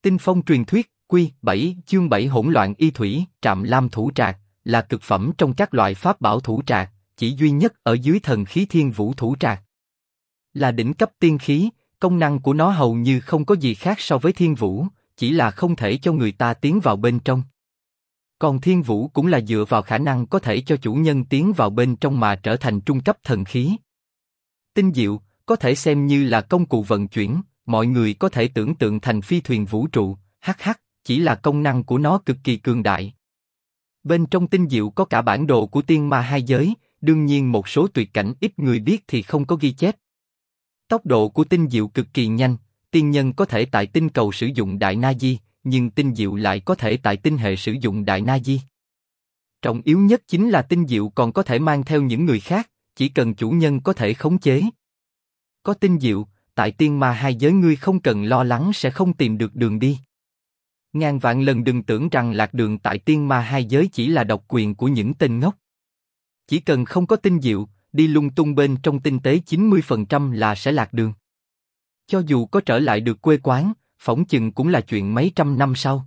Tinh phong truyền thuyết, Quy 7, chương 7 hỗn loạn y thủy, Trạm Lam thủ trạc, là cực phẩm trong các loại pháp bảo thủ trạc, chỉ duy nhất ở dưới thần khí Thiên Vũ thủ trạc. Là đỉnh cấp tiên khí, công năng của nó hầu như không có gì khác so với Thiên Vũ, chỉ là không thể cho người ta tiến vào bên trong. Còn Thiên Vũ cũng là dựa vào khả năng có thể cho chủ nhân tiến vào bên trong mà trở thành trung cấp thần khí. Tinh diệu, có thể xem như là công cụ vận chuyển, mọi người có thể tưởng tượng thành phi thuyền vũ trụ, chỉ là công năng của nó cực kỳ cường đại. Bên trong tinh diệu có cả bản đồ của tiên ma hai giới, đương nhiên một số tuyệt cảnh ít người biết thì không có ghi chép. Tốc độ của tinh diệu cực kỳ nhanh, tiên nhân có thể tại tinh cầu sử dụng đại na di, nhưng tinh diệu lại có thể tại tinh hệ sử dụng đại na di. Trọng yếu nhất chính là tinh diệu còn có thể mang theo những người khác, chỉ cần chủ nhân có thể khống chế. Có tinh diệu, tại tiên ma hai giới ngươi không cần lo lắng sẽ không tìm được đường đi. Ngàn vạn lần đừng tưởng rằng lạc đường tại tiên ma hai giới chỉ là độc quyền của những tên ngốc. Chỉ cần không có tinh diệu, đi lung tung bên trong tinh tế 90% là sẽ lạc đường. Cho dù có trở lại được quê quán, phỏng chừng cũng là chuyện mấy trăm năm sau.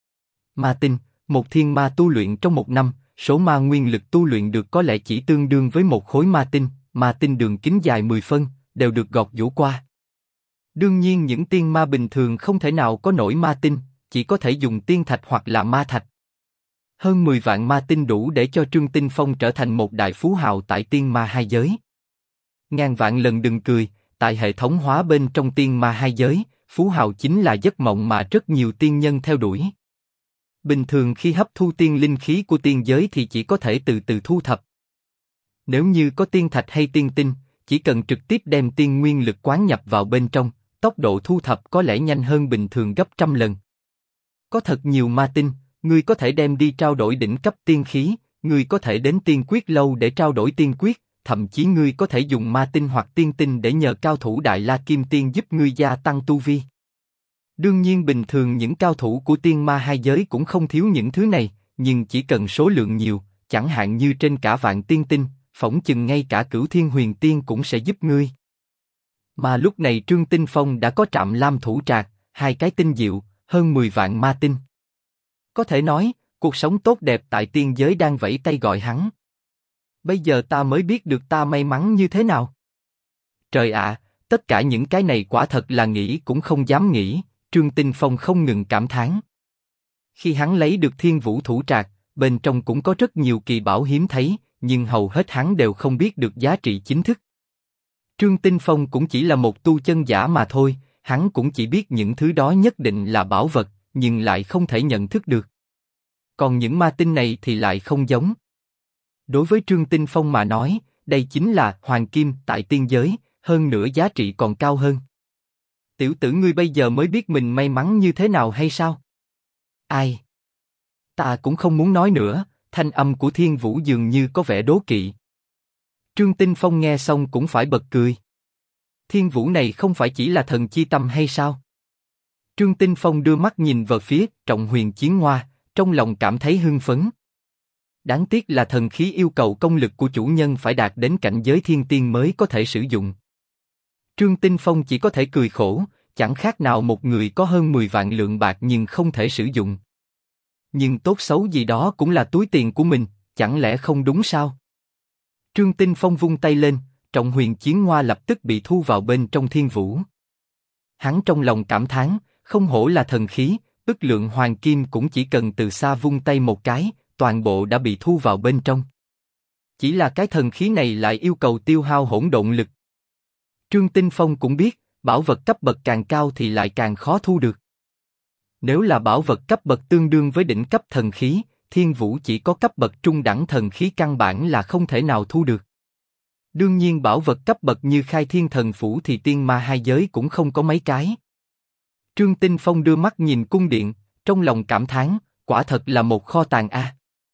Ma tinh, một thiên ma tu luyện trong một năm, số ma nguyên lực tu luyện được có lẽ chỉ tương đương với một khối ma tinh đường kính dài 10 phân, đều được gọt giũa qua. Đương nhiên những tiên ma bình thường không thể nào có nổi ma tinh, chỉ có thể dùng tiên thạch hoặc là ma thạch. Hơn 10 vạn ma tinh đủ để cho Trương Tinh Phong trở thành một đại phú hào tại tiên ma hai giới. Ngàn vạn lần đừng cười, tại hệ thống hóa bên trong tiên ma hai giới, phú hào chính là giấc mộng mà rất nhiều tiên nhân theo đuổi. Bình thường khi hấp thu tiên linh khí của tiên giới thì chỉ có thể từ từ thu thập. Nếu như có tiên thạch hay tiên tinh, chỉ cần trực tiếp đem tiên nguyên lực quán nhập vào bên trong, tốc độ thu thập có lẽ nhanh hơn bình thường gấp trăm lần. Có thật nhiều ma tinh, ngươi có thể đem đi trao đổi đỉnh cấp tiên khí, ngươi có thể đến tiên quyết lâu để trao đổi tiên quyết, thậm chí ngươi có thể dùng ma tinh hoặc tiên tinh để nhờ cao thủ Đại La Kim Tiên giúp ngươi gia tăng tu vi. Đương nhiên bình thường những cao thủ của tiên ma hai giới cũng không thiếu những thứ này, nhưng chỉ cần số lượng nhiều, chẳng hạn như trên cả vạn tiên tinh, phỏng chừng ngay cả Cửu Thiên Huyền Tiên cũng sẽ giúp ngươi. Mà lúc này Trương Tinh Phong đã có Trạm Lam thủ trạc, 2 cái tinh diệu, hơn 10 vạn ma tinh. Có thể nói, cuộc sống tốt đẹp tại tiên giới đang vẫy tay gọi hắn. Bây giờ ta mới biết được ta may mắn như thế nào. Trời ạ, tất cả những cái này quả thật là nghĩ cũng không dám nghĩ, Trương Tinh Phong không ngừng cảm thán. Khi hắn lấy được Thiên Vũ thủ trạc, bên trong cũng có rất nhiều kỳ bảo hiếm thấy, nhưng hầu hết hắn đều không biết được giá trị chính thức. Trương Tinh Phong cũng chỉ là một tu chân giả mà thôi, hắn cũng chỉ biết những thứ đó nhất định là bảo vật, nhưng lại không thể nhận thức được. Còn những ma tinh này thì lại không giống. Đối với Trương Tinh Phong mà nói, đây chính là hoàng kim tại tiên giới, hơn nữa giá trị còn cao hơn. Tiểu tử ngươi bây giờ mới biết mình may mắn như thế nào hay sao? Ai? Ta cũng không muốn nói nữa, thanh âm của Thiên Vũ dường như có vẻ đố kỵ. Trương Tinh Phong nghe xong cũng phải bật cười. Thiên Vũ này không phải chỉ là thần chi tâm hay sao? Trương Tinh Phong đưa mắt nhìn vào phía Trọng Huyền Chiến Hoa, trong lòng cảm thấy hưng phấn. Đáng tiếc là thần khí yêu cầu công lực của chủ nhân phải đạt đến cảnh giới thiên tiên mới có thể sử dụng. Trương Tinh Phong chỉ có thể cười khổ, chẳng khác nào một người có hơn 10 vạn lượng bạc nhưng không thể sử dụng. Nhưng tốt xấu gì đó cũng là túi tiền của mình, chẳng lẽ không đúng sao? Trương Tinh Phong vung tay lên, Trọng Huyền Chiến Hoa lập tức bị thu vào bên trong Thiên Vũ. Hắn trong lòng cảm thán, không hổ là thần khí, ức lượng hoàng kim cũng chỉ cần từ xa vung tay một cái, toàn bộ đã bị thu vào bên trong. Chỉ là cái thần khí này lại yêu cầu tiêu hao hỗn độn lực. Trương Tinh Phong cũng biết, bảo vật cấp bậc càng cao thì lại càng khó thu được. Nếu là bảo vật cấp bậc tương đương với đỉnh cấp thần khí, Thiên Vũ chỉ có cấp bậc trung đẳng thần khí căn bản là không thể nào thu được. Đương nhiên bảo vật cấp bậc như Khai Thiên Thần Phủ thì tiên ma hai giới cũng không có mấy cái. Trương Tinh Phong đưa mắt nhìn cung điện, trong lòng cảm thán, quả thật là một kho tàng a.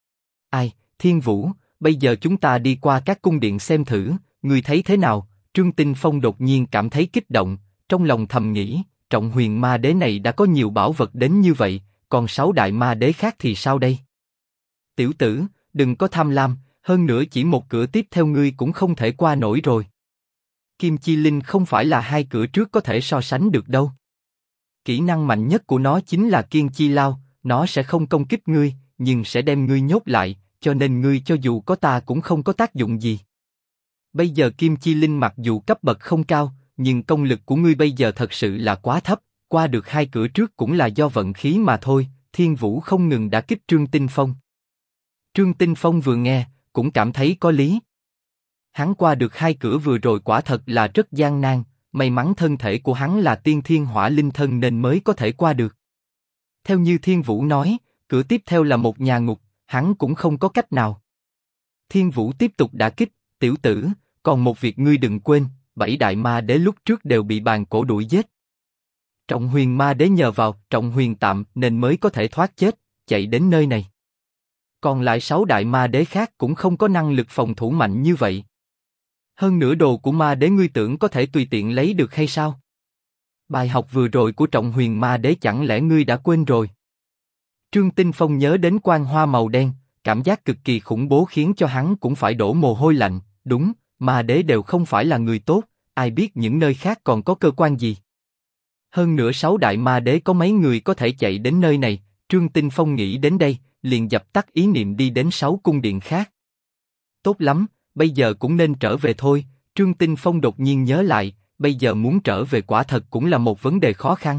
Ai, Thiên Vũ, bây giờ chúng ta đi qua các cung điện xem thử, ngươi thấy thế nào? Trương Tinh Phong đột nhiên cảm thấy kích động, trong lòng thầm nghĩ, Trọng Huyền Ma Đế này đã có nhiều bảo vật đến như vậy, còn 6 đại ma đế khác thì sao đây? Tiểu tử, đừng có tham lam, hơn nữa chỉ một cửa tiếp theo ngươi cũng không thể qua nổi rồi. Kim Chi Linh không phải là 2 cửa trước có thể so sánh được đâu. Kỹ năng mạnh nhất của nó chính là Kiên Chi Lao, nó sẽ không công kích ngươi, nhưng sẽ đem ngươi nhốt lại, cho nên ngươi cho dù có ta cũng không có tác dụng gì. Bây giờ Kim Chi Linh mặc dù cấp bậc không cao, nhưng công lực của ngươi bây giờ thật sự là quá thấp, qua được 2 cửa trước cũng là do vận khí mà thôi. Thiên Vũ không ngừng đả kích Trương Tinh Phong. Trương Tinh Phong vừa nghe, cũng cảm thấy có lý. Hắn qua được 2 cửa vừa rồi quả thật là rất gian nan, may mắn thân thể của hắn là tiên thiên hỏa linh thân nên mới có thể qua được. Theo như Thiên Vũ nói, cửa tiếp theo là một nhà ngục, hắn cũng không có cách nào. Thiên Vũ tiếp tục đả kích, tiểu tử, còn một việc ngươi đừng quên, 7 đại ma đế lúc trước đều bị bàn cổ đuổi giết. Trọng Huyền ma đế nhờ vào Trọng Huyền tạm nên mới có thể thoát chết, chạy đến nơi này. Còn lại 6 đại ma đế khác cũng không có năng lực phòng thủ mạnh như vậy. Hơn nữa đồ của ma đế ngươi tưởng có thể tùy tiện lấy được hay sao? Bài học vừa rồi của Trọng Huyền ma đế chẳng lẽ ngươi đã quên rồi? Trương Tinh Phong nhớ đến quan hoa màu đen, cảm giác cực kỳ khủng bố khiến cho hắn cũng phải đổ mồ hôi lạnh. Đúng, ma đế đều không phải là người tốt, ai biết những nơi khác còn có cơ quan gì. Hơn nữa 6 đại ma đế có mấy người có thể chạy đến nơi này, Trương Tinh Phong nghĩ đến đây, liền dập tắt ý niệm đi đến 6 cung điện khác. Tốt lắm, bây giờ cũng nên trở về thôi. Trương Tinh Phong đột nhiên nhớ lại, bây giờ muốn trở về quả thật cũng là một vấn đề khó khăn.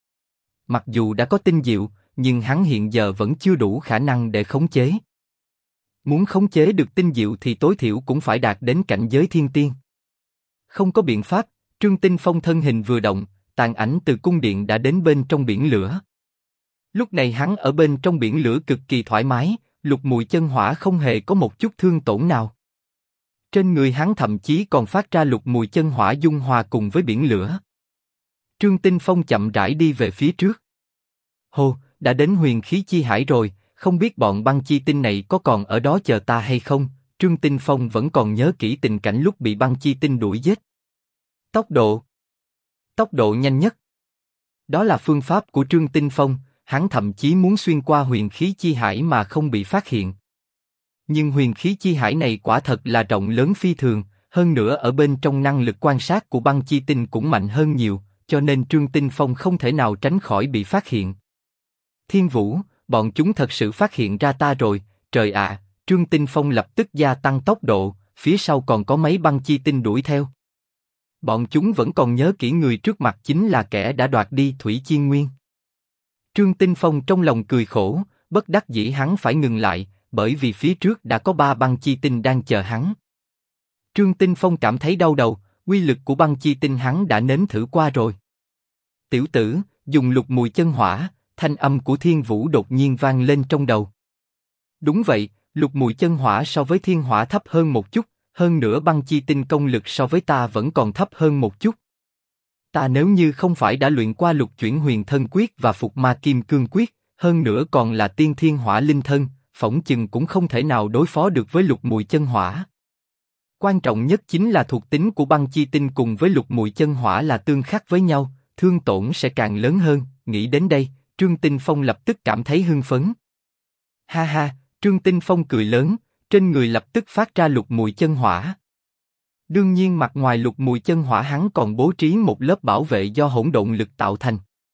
Mặc dù đã có tinh diệu, nhưng hắn hiện giờ vẫn chưa đủ khả năng để khống chế. Muốn khống chế được tinh diệu thì tối thiểu cũng phải đạt đến cảnh giới thiên tiên. Không có biện pháp, Trương Tinh Phong thân hình vừa động, tàn ảnh từ cung điện đã đến bên trong biển lửa. Lúc này hắn ở bên trong biển lửa cực kỳ thoải mái, Lục Mùi Chân Hỏa không hề có một chút thương tổn nào. Trên người hắn thậm chí còn phát ra Lục Mùi Chân Hỏa dung hòa cùng với biển lửa. Trương Tinh Phong chậm rãi đi về phía trước. Hồ, đã đến Huyền Khí Chi Hải rồi, không biết bọn băng chi tinh này có còn ở đó chờ ta hay không? Trương Tinh Phong vẫn còn nhớ kỹ tình cảnh lúc bị băng chi tinh đuổi giết. Tốc độ nhanh nhất. Đó là phương pháp của Trương Tinh Phong, hắn thậm chí muốn xuyên qua Huyền Khí Chi Hải mà không bị phát hiện. Nhưng Huyền Khí Chi Hải này quả thật là rộng lớn phi thường, hơn nữa ở bên trong năng lực quan sát của băng chi tinh cũng mạnh hơn nhiều, cho nên Trương Tinh Phong không thể nào tránh khỏi bị phát hiện. Thiên Vũ, bọn chúng thật sự phát hiện ra ta rồi, trời ạ! Trương Tinh Phong lập tức gia tăng tốc độ, phía sau còn có mấy băng chi tinh đuổi theo. Bọn chúng vẫn còn nhớ kỹ người trước mặt chính là kẻ đã đoạt đi Thủy Chi Nguyên. Trương Tinh Phong trong lòng cười khổ, bất đắc dĩ hắn phải ngừng lại, bởi vì phía trước đã có 3 băng chi tinh đang chờ hắn. Trương Tinh Phong cảm thấy đau đầu, uy lực của băng chi tinh hắn đã nếm thử qua rồi. Tiểu tử, dùng Lục Mùi Chân Hỏa, thanh âm của Thiên Vũ đột nhiên vang lên trong đầu. Đúng vậy, Lục Mùi Chân Hỏa so với Thiên Hỏa thấp hơn một chút, hơn nữa băng chi tinh công lực so với ta vẫn còn thấp hơn một chút. Ta nếu như không phải đã luyện qua Lục Chuyển Huyền Thân Quyết và Phục Ma Kim Cương Quyết, hơn nữa còn là tiên thiên hỏa linh thân, phỏng chừng cũng không thể nào đối phó được với Lục Mùi Chân Hỏa. Quan trọng nhất chính là thuộc tính của băng chi tinh cùng với Lục Mùi Chân Hỏa là tương khắc với nhau, thương tổn sẽ càng lớn hơn. Nghĩ đến đây, Trương Tinh Phong lập tức cảm thấy hưng phấn. Ha ha, Trương Tinh Phong cười lớn, trên người lập tức phát ra Lục Mùi Chân Hỏa. Đương nhiên mặt ngoài Lục Mùi Chân Hỏa hắn còn bố trí một lớp bảo vệ do hỗn độn lực tạo thành.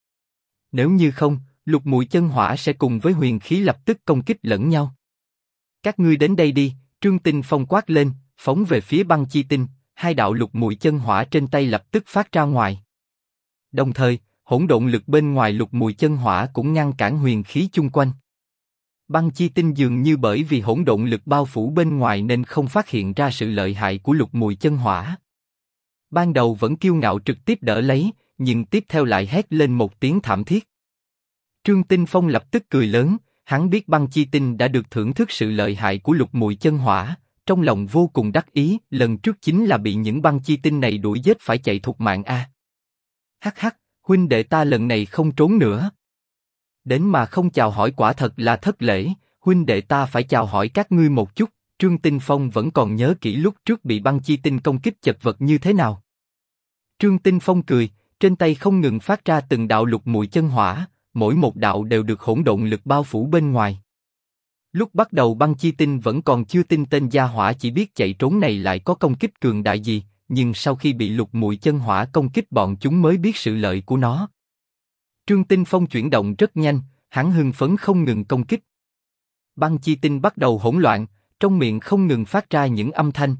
Nếu như không, Lục Mùi Chân Hỏa sẽ cùng với huyền khí lập tức công kích lẫn nhau. Các ngươi đến đây đi, Trương Tinh Phong quát lên, phóng về phía băng chi tinh, 2 đạo Lục Mùi Chân Hỏa trên tay lập tức phát ra ngoài. Đồng thời, hỗn độn lực bên ngoài Lục Mùi Chân Hỏa cũng ngăn cản huyền khí chung quanh. Băng chi tinh dường như bởi vì hỗn độn lực bao phủ bên ngoài nên không phát hiện ra sự lợi hại của Lục Mùi Chân Hỏa. Ban đầu vẫn kiêu ngạo trực tiếp đỡ lấy, nhưng tiếp theo lại hét lên một tiếng thảm thiết. Trương Tinh Phong lập tức cười lớn, hắn biết băng chi tinh đã được thưởng thức sự lợi hại của Lục Mùi Chân Hỏa, trong lòng vô cùng đắc ý, lần trước chính là bị những băng chi tinh này đuổi giết phải chạy thục mạng a. Hắc hắc, huynh đệ ta lần này không trốn nữa. Đến mà không chào hỏi quả thật là thất lễ, huynh đệ ta phải chào hỏi các ngươi một chút. Trương Tinh Phong vẫn còn nhớ kỹ lúc trước bị băng chi tinh công kích chật vật như thế nào. Trương Tinh Phong cười, trên tay không ngừng phát ra từng đạo Lục Mùi Chân Hỏa, mỗi một đạo đều được hỗn độn lực bao phủ bên ngoài. Lúc bắt đầu băng chi tinh vẫn còn chưa tin tên gia hỏa chỉ biết chạy trốn này lại có công kích cường đại gì, nhưng sau khi bị Lục Mùi Chân Hỏa công kích bọn chúng mới biết sự lợi của nó. Trương Tinh Phong chuyển động rất nhanh, hắn hưng phấn không ngừng công kích. Băng chi tinh bắt đầu hỗn loạn, trong miệng không ngừng phát ra những âm thanh.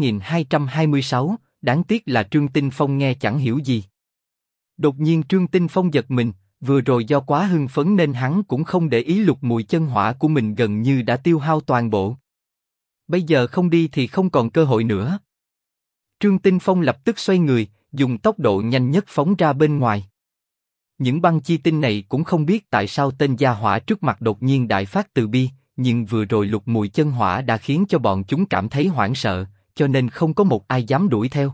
8226, đáng tiếc là Trương Tinh Phong nghe chẳng hiểu gì. Đột nhiên Trương Tinh Phong giật mình, vừa rồi do quá hưng phấn nên hắn cũng không để ý lục mùi chân hỏa của mình gần như đã tiêu hao toàn bộ. Bây giờ không đi thì không còn cơ hội nữa. Trương Tinh Phong lập tức xoay người, dùng tốc độ nhanh nhất phóng ra bên ngoài. Những băng chi tinh này cũng không biết tại sao tên gia hỏa trước mặt đột nhiên đại phát từ bi, nhưng vừa rồi lục mùi chân hỏa đã khiến cho bọn chúng cảm thấy hoảng sợ, cho nên không có một ai dám đuổi theo.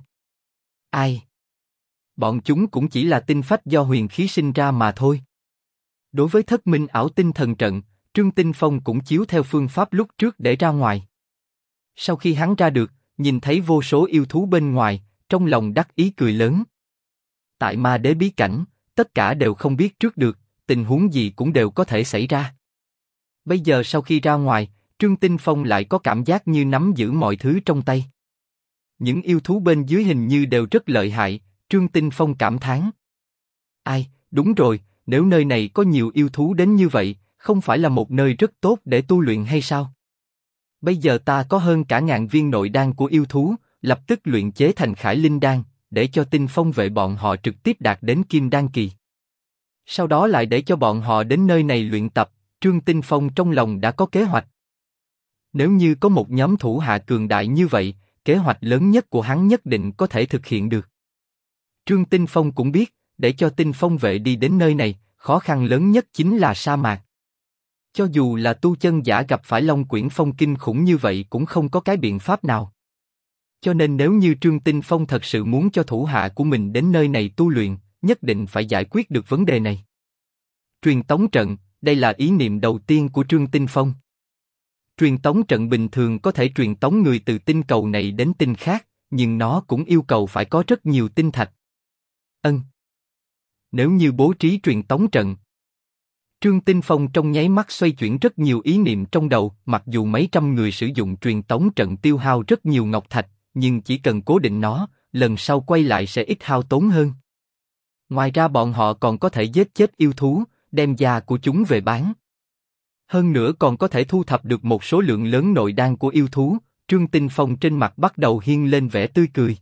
Ai? Bọn chúng cũng chỉ là tinh phách do huyền khí sinh ra mà thôi. Đối với thất minh ảo tinh thần trận, Trương Tinh Phong cũng chiếu theo phương pháp lúc trước để ra ngoài. Sau khi hắn ra được, nhìn thấy vô số yêu thú bên ngoài, trong lòng đắc ý cười lớn. Tại ma đế bí cảnh, tất cả đều không biết trước được, tình huống gì cũng đều có thể xảy ra. Bây giờ sau khi ra ngoài, Trương Tinh Phong lại có cảm giác như nắm giữ mọi thứ trong tay. Những yêu thú bên dưới hình như đều rất lợi hại, Trương Tinh Phong cảm thán. Ai, đúng rồi, nếu nơi này có nhiều yêu thú đến như vậy, không phải là một nơi rất tốt để tu luyện hay sao? Bây giờ ta có hơn cả 1000 viên nội đan của yêu thú, lập tức luyện chế thành Khải Linh đan, để cho Tinh Phong vệ bọn họ trực tiếp đạt đến Kim Đan kỳ. Sau đó lại để cho bọn họ đến nơi này luyện tập, Trương Tinh Phong trong lòng đã có kế hoạch. Nếu như có một nhóm thủ hạ cường đại như vậy, kế hoạch lớn nhất của hắn nhất định có thể thực hiện được. Trương Tinh Phong cũng biết, để cho Tinh Phong vệ đi đến nơi này, khó khăn lớn nhất chính là sa mạc. Cho dù là tu chân giả gặp phải Long Quyển Phong kinh khủng như vậy cũng không có cái biện pháp nào. Cho nên nếu như Trương Tinh Phong thật sự muốn cho thủ hạ của mình đến nơi này tu luyện, nhất định phải giải quyết được vấn đề này. Truyền tống trận, đây là ý niệm đầu tiên của Trương Tinh Phong. Truyền tống trận bình thường có thể truyền tống người từ tinh cầu này đến tinh khác, nhưng nó cũng yêu cầu phải có rất nhiều tinh thạch. Nếu như bố trí truyền tống trận, Trương Tinh Phong trong nháy mắt xoay chuyển rất nhiều ý niệm trong đầu, mặc dù mấy trăm người sử dụng truyền tống trận tiêu hao rất nhiều ngọc thạch, nhưng chỉ cần cố định nó, lần sau quay lại sẽ ít hao tốn hơn. Ngoài ra bọn họ còn có thể giết chết yêu thú, đem da của chúng về bán. Hơn nữa còn có thể thu thập được một số lượng lớn nội đan của yêu thú, Trương Tinh Phong trên mặt bắt đầu hiên lên vẻ tươi cười.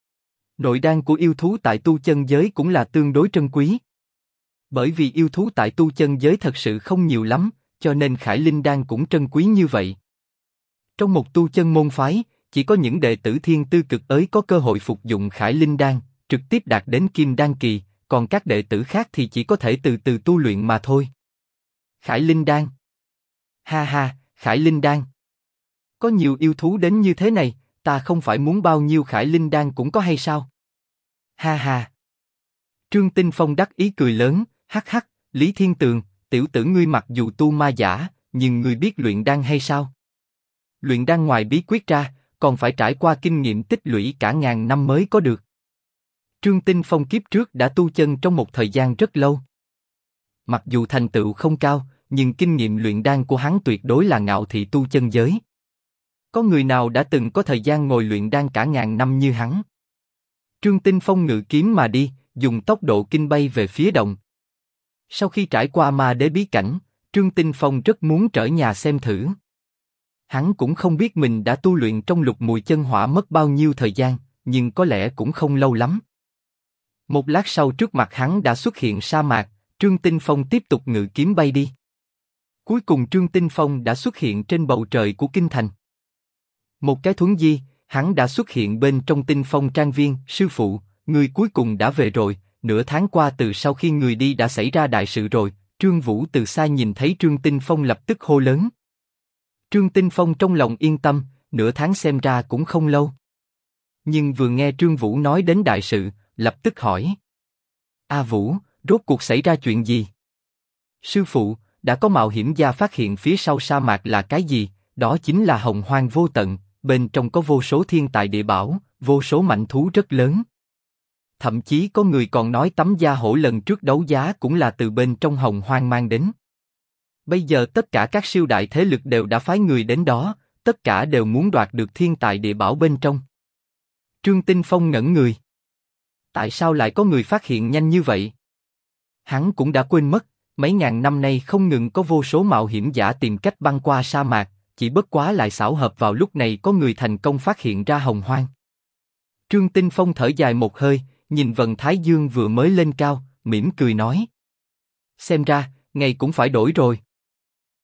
Nội đan của yêu thú tại tu chân giới cũng là tương đối trân quý. Bởi vì yêu thú tại tu chân giới thật sự không nhiều lắm, cho nên Khải Linh đan cũng trân quý như vậy. Trong một tu chân môn phái, chỉ có những đệ tử thiên tư cực ấy có cơ hội phục dụng Khải Linh đan, trực tiếp đạt đến Kim Đan kỳ, còn các đệ tử khác thì chỉ có thể từ từ tu luyện mà thôi. Khải Linh đan. Ha ha, Khải Linh đan. Có nhiều yêu thú đến như thế này, ta không phải muốn bao nhiêu Khải Linh đan cũng có hay sao? Ha ha. Trương Tinh Phong đắc ý cười lớn, hắc hắc, Lý Thiên Tường, tiểu tử ngươi mặc dù tu ma giả, nhưng ngươi biết luyện đan hay sao? Luyện đan ngoài bí quyết ra, còn phải trải qua kinh nghiệm tích lũy cả 1000 năm mới có được. Trương Tinh Phong kiếp trước đã tu chân trong một thời gian rất lâu. Mặc dù thành tựu không cao, nhưng kinh nghiệm luyện đan của hắn tuyệt đối là ngạo thị tu chân giới. Có người nào đã từng có thời gian ngồi luyện đan cả 1000 năm như hắn? Trương Tinh Phong ngự kiếm mà đi, dùng tốc độ kinh bay về phía đồng. Sau khi trải qua ma đế bí cảnh, Trương Tinh Phong rất muốn trở nhà xem thử. Hắn cũng không biết mình đã tu luyện trong lục mùi chân hỏa mất bao nhiêu thời gian, nhưng có lẽ cũng không lâu lắm. Một lát sau trước mặt hắn đã xuất hiện sa mạc, Trương Tinh Phong tiếp tục ngự kiếm bay đi. Cuối cùng Trương Tinh Phong đã xuất hiện trên bầu trời của kinh thành. Một cái thuấn di, hắn đã xuất hiện bên trong Tinh Phong trang viên. Sư phụ, người cuối cùng đã về rồi. Nửa tháng qua từ sau khi người đi đã xảy ra đại sự rồi. Trương Vũ từ xa nhìn thấy Trương Tinh Phong lập tức hô lớn. Trương Tinh Phong trong lòng yên tâm, nửa tháng xem ra cũng không lâu. Nhưng vừa nghe Trương Vũ nói đến đại sự, lập tức hỏi. A Vũ, rốt cuộc xảy ra chuyện gì? Sư phụ, đã có mạo hiểm gia phát hiện phía sau sa mạc là cái gì? Đó chính là hồng hoang vô tận, bên trong có vô số thiên tài địa bảo, vô số mãnh thú rất lớn. Thậm chí có người còn nói tấm da hổ lần trước đấu giá cũng là từ bên trong hồng hoang mang đến. Bây giờ tất cả các siêu đại thế lực đều đã phái người đến đó, tất cả đều muốn đoạt được thiên tài địa bảo bên trong. Trương Tinh Phong ngẩn người. Tại sao lại có người phát hiện nhanh như vậy? Hắn cũng đã quên mất, mấy ngàn năm nay không ngừng có vô số mạo hiểm giả tìm cách băng qua sa mạc, chỉ bất quá lại xảo hợp vào lúc này có người thành công phát hiện ra Hồng Hoang. Trương Tinh Phong thở dài một hơi, nhìn vầng thái dương vừa mới lên cao, mỉm cười nói. Xem ra, ngày cũng phải đổi rồi.